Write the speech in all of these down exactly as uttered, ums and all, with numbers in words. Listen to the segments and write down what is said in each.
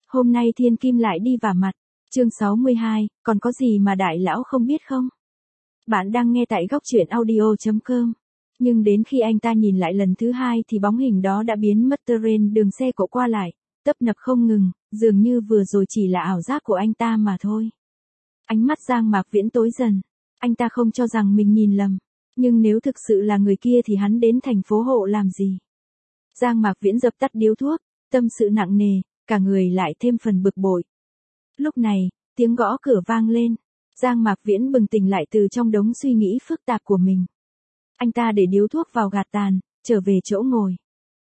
Hôm nay thiên kim lại đi vả mặt. Chương sáu mươi hai, còn có gì mà đại lão không biết không? Bạn đang nghe tại góc truyện audio chấm com. Nhưng đến khi anh ta nhìn lại lần thứ hai thì bóng hình đó đã biến mất trên đường xe cộ qua lại, tấp nập không ngừng, dường như vừa rồi chỉ là ảo giác của anh ta mà thôi. Ánh mắt Giang Mạc Viễn tối dần. Anh ta không cho rằng mình nhìn lầm. Nhưng nếu thực sự là người kia thì hắn đến thành phố Hộ làm gì? Giang Mạc Viễn dập tắt điếu thuốc, tâm sự nặng nề, cả người lại thêm phần bực bội. Lúc này, tiếng gõ cửa vang lên. Giang Mạc Viễn bừng tỉnh lại từ trong đống suy nghĩ phức tạp của mình. Anh ta để điếu thuốc vào gạt tàn, trở về chỗ ngồi.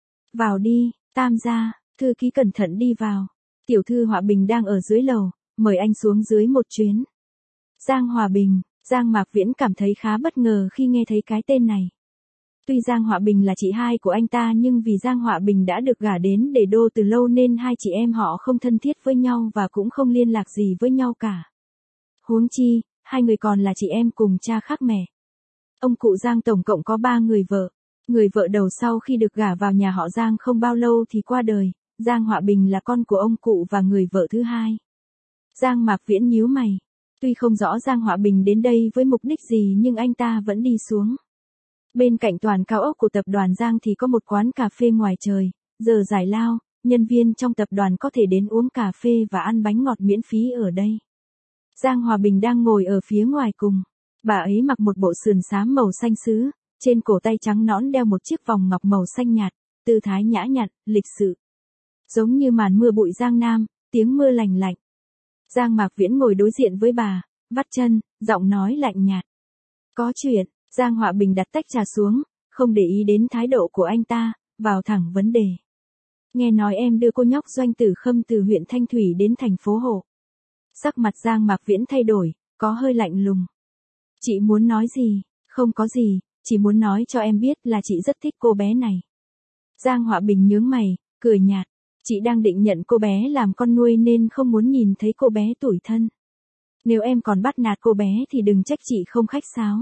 Vào đi, Tam gia, thư ký cẩn thận đi vào. Tiểu thư Hòa Bình đang ở dưới lầu, mời anh xuống dưới một chuyến. Giang Hòa Bình, Giang Mạc Viễn cảm thấy khá bất ngờ khi nghe thấy cái tên này. Tuy Giang Hòa Bình là chị hai của anh ta nhưng vì Giang Hòa Bình đã được gả đến Đề Đô từ lâu nên hai chị em họ không thân thiết với nhau và cũng không liên lạc gì với nhau cả. Huống chi, hai người còn là chị em cùng cha khác mẹ. Ông cụ Giang tổng cộng có ba người vợ. Người vợ đầu sau khi được gả vào nhà họ Giang không bao lâu thì qua đời. Giang Hòa Bình là con của ông cụ và người vợ thứ hai. Giang Mạc Viễn nhíu mày. Tuy không rõ Giang Hòa Bình đến đây với mục đích gì nhưng anh ta vẫn đi xuống. Bên cạnh toàn cao ốc của tập đoàn Giang thì có một quán cà phê ngoài trời, giờ giải lao, nhân viên trong tập đoàn có thể đến uống cà phê và ăn bánh ngọt miễn phí ở đây. Giang Hòa Bình đang ngồi ở phía ngoài cùng. Bà ấy mặc một bộ sườn xám màu xanh sứ, trên cổ tay trắng nõn đeo một chiếc vòng ngọc màu xanh nhạt, tư thái nhã nhặn, lịch sự. Giống như màn mưa bụi Giang Nam, tiếng mưa lành lạnh. Giang Mạc Viễn ngồi đối diện với bà, vắt chân, giọng nói lạnh nhạt. Có chuyện. Giang Hòa Bình đặt tách trà xuống, không để ý đến thái độ của anh ta, vào thẳng vấn đề. Nghe nói em đưa cô nhóc Doanh Tử Khâm từ huyện Thanh Thủy đến thành phố Hộ. Sắc mặt Giang Mạc Viễn thay đổi, có hơi lạnh lùng. Chị muốn nói gì? Không có gì, chỉ muốn nói cho em biết là chị rất thích cô bé này. Giang Hòa Bình nhướng mày, cười nhạt. Chị đang định nhận cô bé làm con nuôi nên không muốn nhìn thấy cô bé tủi thân. Nếu em còn bắt nạt cô bé thì đừng trách chị không khách sáo.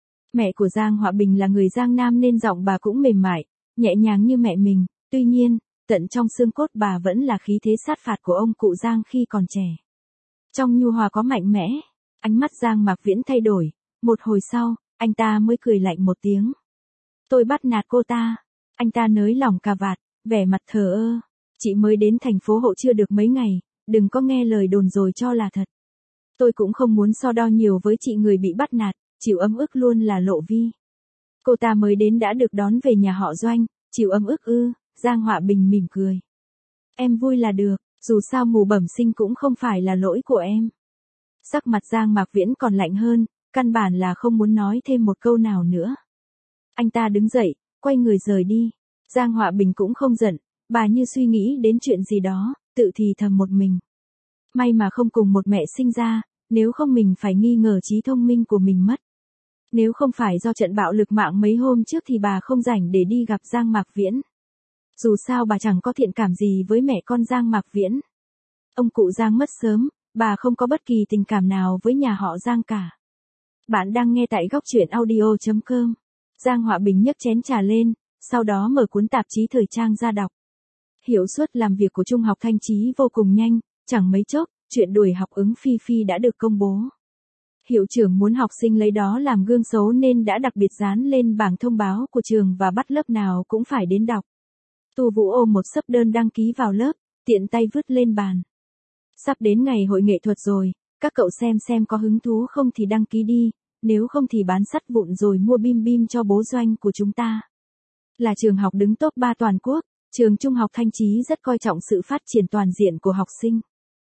Mẹ của Giang Hòa Bình là người Giang Nam nên giọng bà cũng mềm mại, nhẹ nhàng như mẹ mình, tuy nhiên, tận trong xương cốt bà vẫn là khí thế sát phạt của ông cụ Giang khi còn trẻ. Trong nhu hòa có mạnh mẽ, ánh mắt Giang Mạc Viễn thay đổi, một hồi sau, anh ta mới cười lạnh một tiếng. Tôi bắt nạt cô ta. Anh ta nới lỏng cà vạt, vẻ mặt thờ ơ. Chị mới đến thành phố Hộ chưa được mấy ngày, đừng có nghe lời đồn rồi cho là thật. Tôi cũng không muốn so đo nhiều với chị người bị bắt nạt. Chịu ấm ức luôn là Lộ Vi. Cô ta mới đến đã được đón về nhà họ Doanh, chịu ấm ức ư? Giang Hòa Bình mỉm cười. Em vui là được, dù sao mù bẩm sinh cũng không phải là lỗi của em. Sắc mặt Giang Mạc Viễn còn lạnh hơn, căn bản là không muốn nói thêm một câu nào nữa. Anh ta đứng dậy, quay người rời đi. Giang Hòa Bình cũng không giận, bà như suy nghĩ đến chuyện gì đó, tự thì thầm một mình. May mà không cùng một mẹ sinh ra, nếu không mình phải nghi ngờ trí thông minh của mình mất. Nếu không phải do trận bạo lực mạng mấy hôm trước thì bà không rảnh để đi gặp Giang Mạc Viễn. Dù sao bà chẳng có thiện cảm gì với mẹ con Giang Mạc Viễn. Ông cụ Giang mất sớm, bà không có bất kỳ tình cảm nào với nhà họ Giang cả. Bạn đang nghe tại góc truyện audio chấm com. Giang Hòa Bình nhấc chén trà lên, sau đó mở cuốn tạp chí thời trang ra đọc. Hiệu suất làm việc của Trung học Thanh Chí vô cùng nhanh, chẳng mấy chốc, chuyện đuổi học ứng Phi Phi đã được công bố. Hiệu trưởng muốn học sinh lấy đó làm gương xấu nên đã đặc biệt dán lên bảng thông báo của trường và bắt lớp nào cũng phải đến đọc. Tu Vũ ôm một xấp đơn đăng ký vào lớp, tiện tay vứt lên bàn. Sắp đến ngày hội nghệ thuật rồi, các cậu xem xem có hứng thú không thì đăng ký đi, nếu không thì bán sắt vụn rồi mua bim bim cho bố Doanh của chúng ta. Là trường học đứng top ba toàn quốc, trường Trung học Thanh Chí rất coi trọng sự phát triển toàn diện của học sinh.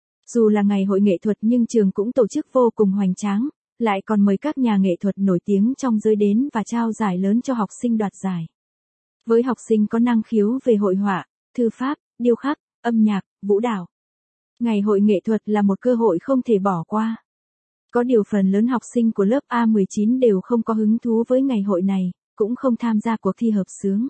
Dù là ngày hội nghệ thuật nhưng trường cũng tổ chức vô cùng hoành tráng, lại còn mời các nhà nghệ thuật nổi tiếng trong giới đến và trao giải lớn cho học sinh đoạt giải. Với học sinh có năng khiếu về hội họa, thư pháp, điêu khắc, âm nhạc, vũ đạo. Ngày hội nghệ thuật là một cơ hội không thể bỏ qua. Có điều phần lớn học sinh của lớp A mười chín đều không có hứng thú với ngày hội này, cũng không tham gia cuộc thi hợp xướng.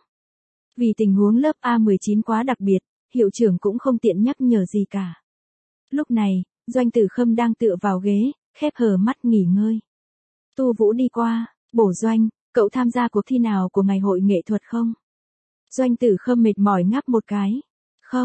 Vì tình huống lớp A mười chín quá đặc biệt, hiệu trưởng cũng không tiện nhắc nhở gì cả. Lúc này, Doanh Tử Khâm đang tựa vào ghế, khép hờ mắt nghỉ ngơi. Tu Vũ đi qua, bổ Doanh, cậu tham gia cuộc thi nào của ngày hội nghệ thuật không? Doanh Tử Khâm mệt mỏi ngáp một cái. Không,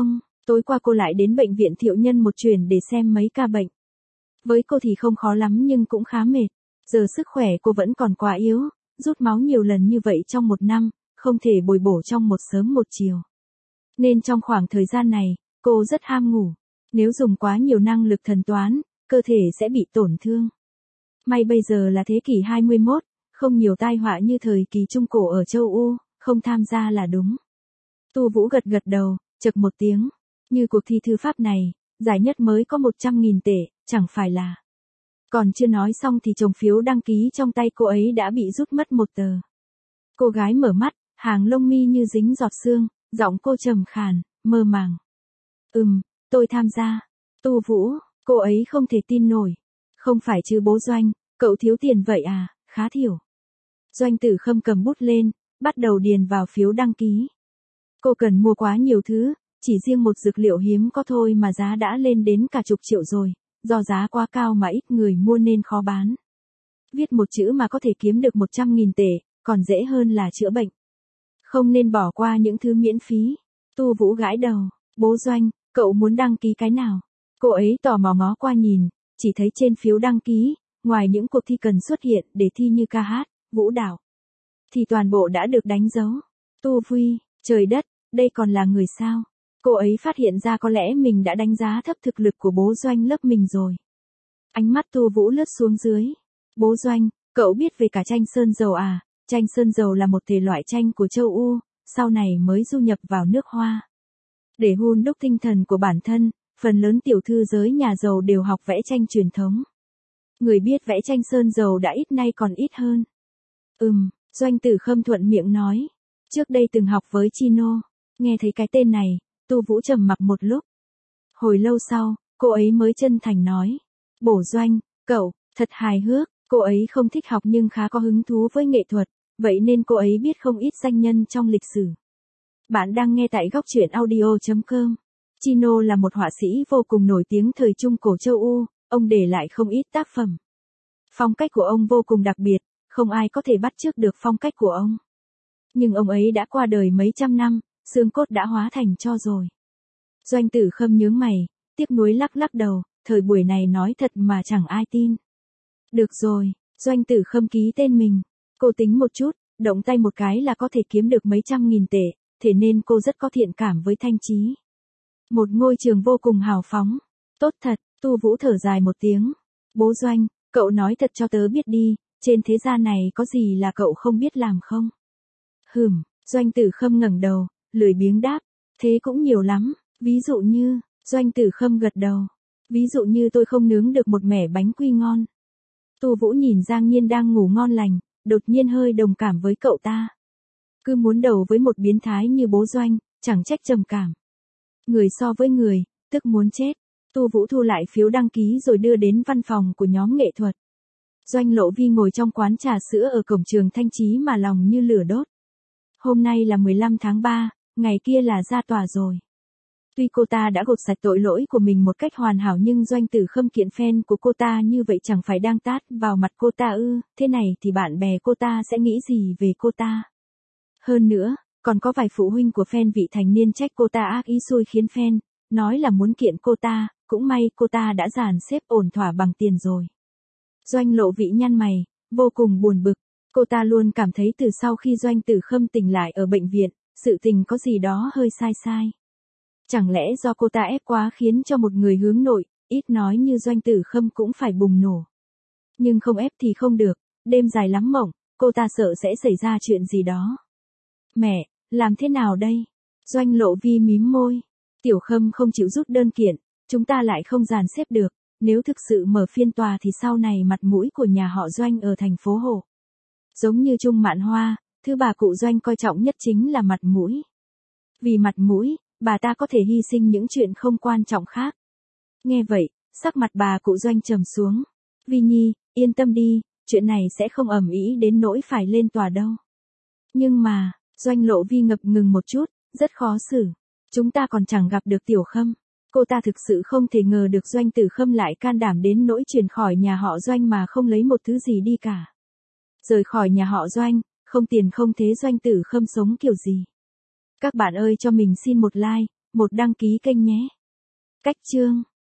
Tối qua cô lại đến bệnh viện Thiệu Nhân một chuyến để xem mấy ca bệnh. Với cô thì không khó lắm nhưng cũng khá mệt. Giờ sức khỏe cô vẫn còn quá yếu, rút máu nhiều lần như vậy trong một năm, không thể bồi bổ trong một sớm một chiều. Nên trong khoảng thời gian này, cô rất ham ngủ. Nếu dùng quá nhiều năng lực thần toán, cơ thể sẽ bị tổn thương. May bây giờ là thế kỷ hai mươi mốt, không nhiều tai họa như thời kỳ Trung Cổ ở châu Âu, không tham gia là đúng. Tu Vũ gật gật đầu, chậc một tiếng. Như cuộc thi thư pháp này, giải nhất mới có một trăm nghìn tệ, chẳng phải là. Còn chưa nói xong thì chồng phiếu đăng ký trong tay cô ấy đã bị rút mất một tờ. Cô gái mở mắt, hàng lông mi như dính giọt sương, giọng cô trầm khàn, mơ màng. Ừm, tôi tham gia. Tu Vũ, cô ấy không thể tin nổi. Không phải chứ bố Doanh, cậu thiếu tiền vậy à, khá thiểu. Doanh Tử Khâm cầm bút lên, bắt đầu điền vào phiếu đăng ký. Cô cần mua quá nhiều thứ, chỉ riêng một dược liệu hiếm có thôi mà giá đã lên đến cả chục triệu rồi, do giá quá cao mà ít người mua nên khó bán. Viết một chữ mà có thể kiếm được một trăm nghìn tệ, còn dễ hơn là chữa bệnh. Không nên bỏ qua những thứ miễn phí. Tu Vũ gãi đầu, bố Doanh, cậu muốn đăng ký cái nào? Cô ấy tò mò ngó qua nhìn, chỉ thấy trên phiếu đăng ký, ngoài những cuộc thi cần xuất hiện để thi như ca hát, vũ đạo, thì toàn bộ đã được đánh dấu. Tu Vui, trời đất, đây còn là người sao? Cô ấy phát hiện ra có lẽ mình đã đánh giá thấp thực lực của bố Doanh lớp mình rồi. Ánh mắt Tu Vũ lướt xuống dưới. Bố Doanh, cậu biết về cả tranh sơn dầu à? Tranh sơn dầu là một thể loại tranh của châu Âu, sau này mới du nhập vào nước Hoa. Để hun đúc tinh thần của bản thân, phần lớn tiểu thư giới nhà giàu đều học vẽ tranh truyền thống. Người biết vẽ tranh sơn dầu đã ít nay còn ít hơn. Ừm, Doanh Tử Khâm thuận miệng nói. Trước đây từng học với Chino. Nghe thấy cái tên này, Tu Vũ trầm mặc một lúc. Hồi lâu sau, cô ấy mới chân thành nói. Bổ Doanh, cậu, thật hài hước. Cô ấy không thích học nhưng khá có hứng thú với nghệ thuật, vậy nên cô ấy biết không ít danh nhân trong lịch sử. Bạn đang nghe tại góc truyện audio chấm com. Chino là một họa sĩ vô cùng nổi tiếng thời Trung Cổ châu Âu, ông để lại không ít tác phẩm. Phong cách của ông vô cùng đặc biệt, không ai có thể bắt chước được phong cách của ông. Nhưng ông ấy đã qua đời mấy trăm năm, xương cốt đã hóa thành tro rồi. Doanh Tử Khâm nhướng mày, tiếc nuối lắc lắc đầu, thời buổi này nói thật mà chẳng ai tin. Được rồi, Doanh Tử Khâm ký tên mình. Cô tính một chút, động tay một cái là có thể kiếm được mấy trăm nghìn tệ, thế nên cô rất có thiện cảm với Thanh Chí. Một ngôi trường vô cùng hào phóng. Tốt thật, Tu Vũ thở dài một tiếng. Bố Doanh, cậu nói thật cho tớ biết đi, trên thế gian này có gì là cậu không biết làm không? Hừm, Doanh Tử Khâm ngẩng đầu, lười biếng đáp. Thế cũng nhiều lắm, ví dụ như, Doanh Tử Khâm gật đầu. Ví dụ như tôi không nướng được một mẻ bánh quy ngon. Tu Vũ nhìn Giang Nhiên đang ngủ ngon lành, đột nhiên hơi đồng cảm với cậu ta. Cứ muốn đầu với một biến thái như bố Doanh, chẳng trách trầm cảm. Người so với người, tức muốn chết. Tu Vũ thu lại phiếu đăng ký rồi đưa đến văn phòng của nhóm nghệ thuật. Doanh Lộ Vi ngồi trong quán trà sữa ở cổng trường Thanh Chí mà lòng như lửa đốt. Hôm nay là mười lăm tháng ba, ngày kia là ra tòa rồi. Tuy cô ta đã gột sạch tội lỗi của mình một cách hoàn hảo nhưng Doanh Tử Khâm kiện fan của cô ta như vậy chẳng phải đang tát vào mặt cô ta ư, thế này thì bạn bè cô ta sẽ nghĩ gì về cô ta. Hơn nữa, còn có vài phụ huynh của fan vị thành niên trách cô ta ác ý xui khiến fan, nói là muốn kiện cô ta, cũng may cô ta đã dàn xếp ổn thỏa bằng tiền rồi. Doanh Lộ Vị nhăn mày, vô cùng buồn bực, cô ta luôn cảm thấy từ sau khi Doanh Tử Khâm tỉnh lại ở bệnh viện, sự tình có gì đó hơi sai sai. Chẳng lẽ do cô ta ép quá khiến cho một người hướng nội, ít nói như Doanh Tử Khâm cũng phải bùng nổ. Nhưng không ép thì không được, đêm dài lắm mộng, cô ta sợ sẽ xảy ra chuyện gì đó. Mẹ, làm thế nào đây? Doanh Lộ Vi mím môi. Tiểu Khâm không chịu rút đơn kiện, chúng ta lại không dàn xếp được, nếu thực sự mở phiên tòa thì sau này mặt mũi của nhà họ Doanh ở thành phố Hồ. Giống như Trung Mạn Hoa, thứ bà cụ Doanh coi trọng nhất chính là mặt mũi. Vì mặt mũi, bà ta có thể hy sinh những chuyện không quan trọng khác. Nghe vậy, sắc mặt bà cụ Doanh trầm xuống. Vi Nhi, yên tâm đi, chuyện này sẽ không ầm ĩ đến nỗi phải lên tòa đâu. Nhưng mà, Doanh Lộ Vi ngập ngừng một chút, rất khó xử. Chúng ta còn chẳng gặp được Tiểu Khâm. Cô ta thực sự không thể ngờ được Doanh Tử Khâm lại can đảm đến nỗi chuyển khỏi nhà họ Doanh mà không lấy một thứ gì đi cả. Rời khỏi nhà họ Doanh, không tiền không thế Doanh Tử Khâm sống kiểu gì. Các bạn ơi cho mình xin một like, một đăng ký kênh nhé. Cách chương